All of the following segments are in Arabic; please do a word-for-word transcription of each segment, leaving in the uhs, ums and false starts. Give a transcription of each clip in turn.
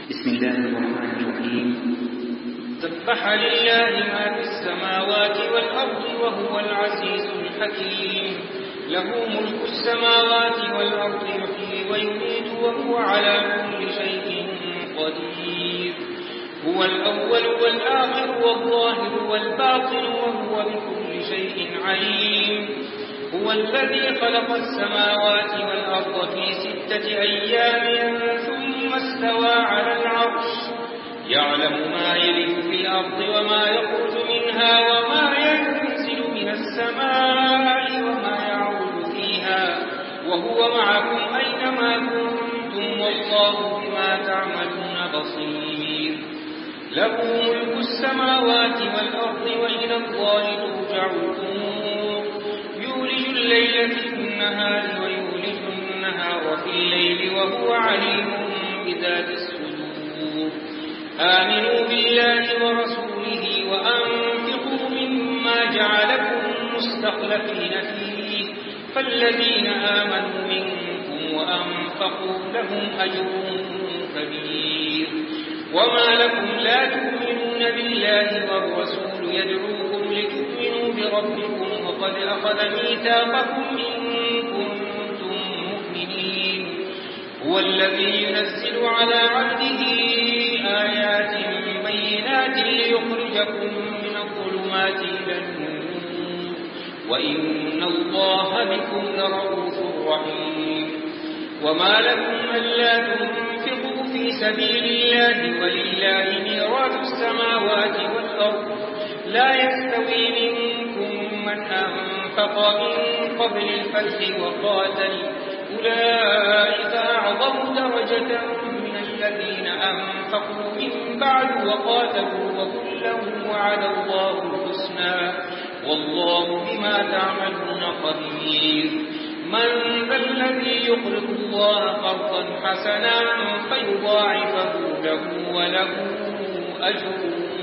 بسم الله الرحمن الرحيم. سبح لله ما في السماوات والأرض وهو العزيز الحكيم. له ملك السماوات والأرض يحيي ويميت وهو على كل شيء قدير. هو الأول والآخر والظاهر والباطن وهو بكل شيء عليم. هو الذي خلق السماوات والأرض في ستة أيام ثم استوى على العرش يعلم ما يلج في الأرض وما يخرج منها وما ينزل من السماء وما يعرج فيها وهو معكم أينما كنتم والله بما تعملون بصير. له ملك السماوات والأرض وإلى الله ترجع الأمور. يولج الليل في النهار ويولج النهار في الليل وهو عليم بذات الصدور. آمنوا بالله ورسوله وأنفقوا مما جعلكم مستخلفين فيه فالذين آمنوا منكم وأنفقوا لهم أجر كبير. وما لكم لا تؤمنون بالله والرسول يدعوكم لتؤمنوا بربكم وقد أخذ ميثاقكم إن كنتم مؤمنين. هو الذي ينزل على عبده آيات بينات ليخرجكم من الظلمات إلى النور وإن الله بكم لرؤوف رحيم. وما لكم ألا تنفقوا في سبيل الله ولله ميراث السماوات والأرض لا يستوي منكم من أنفق من قبل الفتح وقاتل أولئك أعظم درجة من الذين أنفقوا من بعد وقاتلوا وكلا وعد الله الحسنى والله بما تعملون خبير. من ذا الذي يقرض الله قرضا حسنا فيضاعفه له وله أجر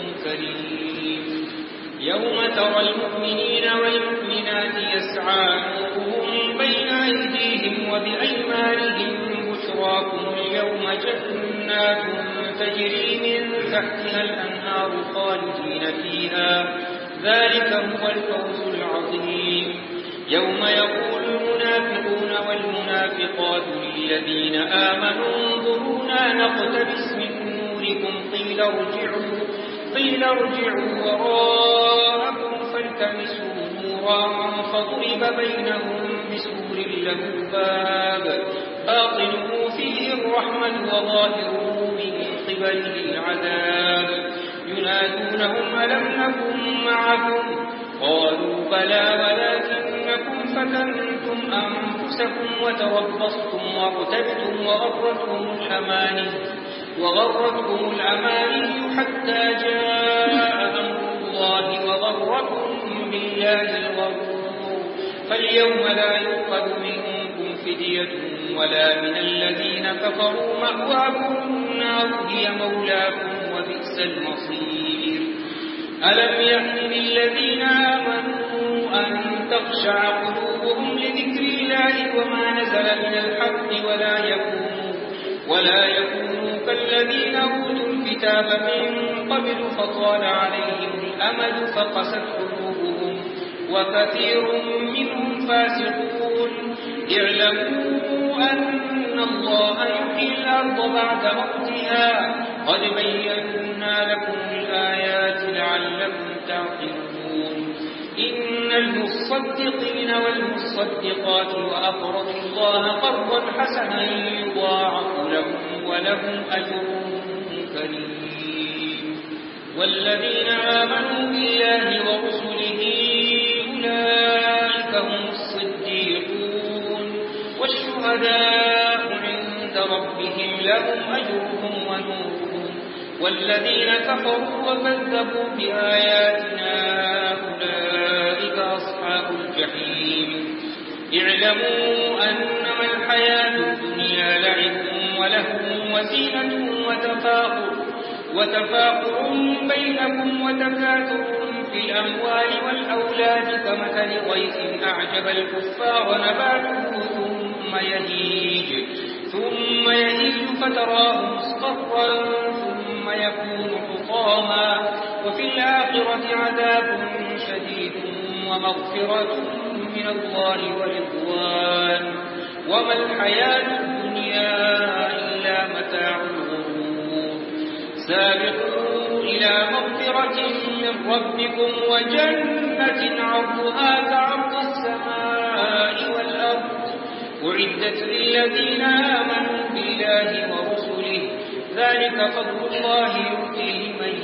كريم. يوم ترى المؤمنين والمؤمنات يسعى نورهم بين أيديهم وبأيمانهم بشراكم اليوم جنات تجري من تحتها الأنهار خالدين فيها ذلك هو الفوز العظيم. يوم يقول المنافقون والمنافقات للذين آمنوا انظرونا نقتبس من نوركم قيل ارجعوا قيل ارجعوا وراءكم فالتمسوا نورا فضرب بينهم بسور له باب باطنه فيه الرحمة وظاهره من قبله العذاب ينادونهم ألم نكن معكم قالوا بلى ولكنكم فتنتم أنفسكم وتربصتم وارتبتم وغرتكم الأماني وغرتكم الأماني حتى جاء أمر الله وغركم بالله الغرور. فاليوم لا يؤخذ منكم فدية ولا من الذين كفروا مأواكم النار هي مولاكم وبئس المصير. ألم يأن للذين آمنوا أن تخشع قلوبهم لذكر الله وما نزل من الحق ولا يكونوا ولا يكونوا كالذين أوتوا الكتاب من قبل فطال عليهم الأمد فقست قلوبهم وكثير منهم فاسقون. اعلموا أن الله يحيي الأرض بعد موتها قد بينا لكم الآيات لعلكم تعقلون. إن المصدقين والمصدقات وأقرضوا الله قرضا حسنا يضاعف لهم ولهم أجر كريم. والذين آمنوا بالله ورسله أولئك هم الصديقون والشهداء عند ربهم لهم أجرهم ونورهم. والذين كفروا وكذبوا بآياتنا أولئك أصحاب الجحيم. اعلموا أنما الحياة الدنيا لعب ولهو وزينة وتفاخر وتفاخر بينكم وتكاثر في الأموال والأولاد كمثل غيث أعجب الكفار نباته ثم يهيج ثم يهيج فتراه مصفرا الآخرة عذاب شديد ومغفرة من الله ورضوان وما الحياة الدنيا إلا متاع الغرور سابقوا إلى مغفرة من ربكم وجنة عرضها كعرض السماء والأرض أعدت للذين آمنوا بالله ورسله ذلك فضل الله يؤتيه من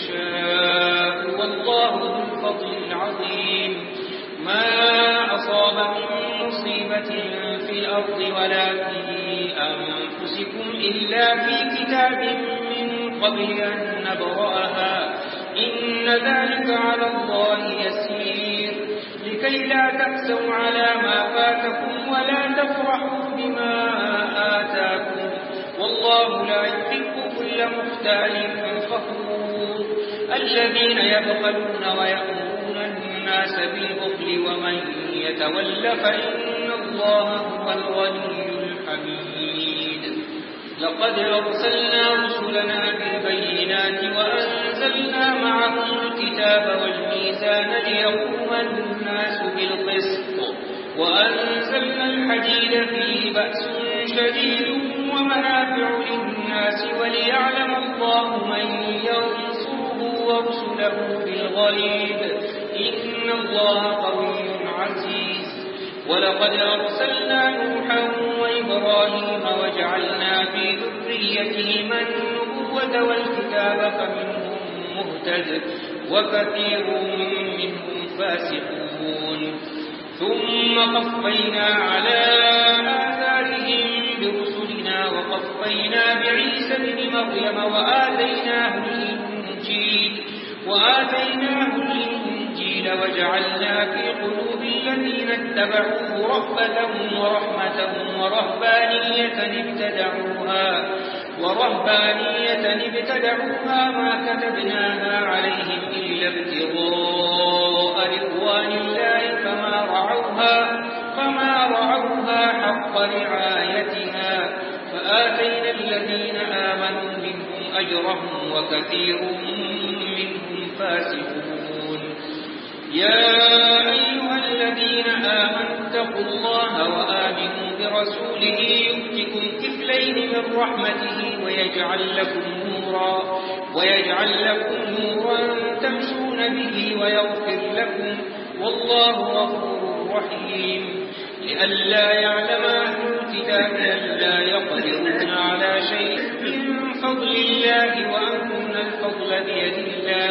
يشاء والله ذو الفضل العظيم ما أصاب من مصيبة في الأرض ولا في أنفسكم إلا في كتاب من قبل أن نبرأها إن ذلك على الله يسير لكي لا تأسوا على ما فاتكم ولا تفرحوا بما آتاكم والله لا يحب كل مختال فخور الذين يبخلون ويأمرون الناس بالبخل ومن يتول فإن الله هو الغني الحميد لقد أرسلنا رسلنا بالبينات وأنزلنا معهم الكتاب والميزان ليقوم الناس بالقسط وأنزلنا الحديد فيه بأس شديد ومنافع للناس وليعلم الله من ينصره ورسله بالغيب إن الله قوي عزيز ولقد أرسلنا نوحا وإبراهيم وجعلنا في ذريتهما النبوة والكتاب فمنهم مهتد وكثير منهم فاسقون ثم قفينا على آثارهم برسلنا وقفينا بعيسى ابن مريم وآتيناه الإنجيل وآتيناه الإنجيل وجعلنا في قلوب الذين اتبعوه رأفة ورحمة ورهبانية ابتدعوها ورهبانية ابتدعوها ما كتبناها عليهم إلا ابتغاء رضوان الله فما رعوها فما رعوها حق رعايتها فآتينا الذين آمنوا منهم أجرهم وكثير منهم فاسقون يا أيها الذين آمنوا اتقوا الله وآمنوا برسوله يؤتكم كفلين من رحمته ويجعل لكم نورا ويجعل لكم نورا تمشون به ويغفر لكم والله غفور رحيم لئلا يعلم أهل الكتاب ألا يقدرون على شيء من فضل الله وأن الفضل بيد الله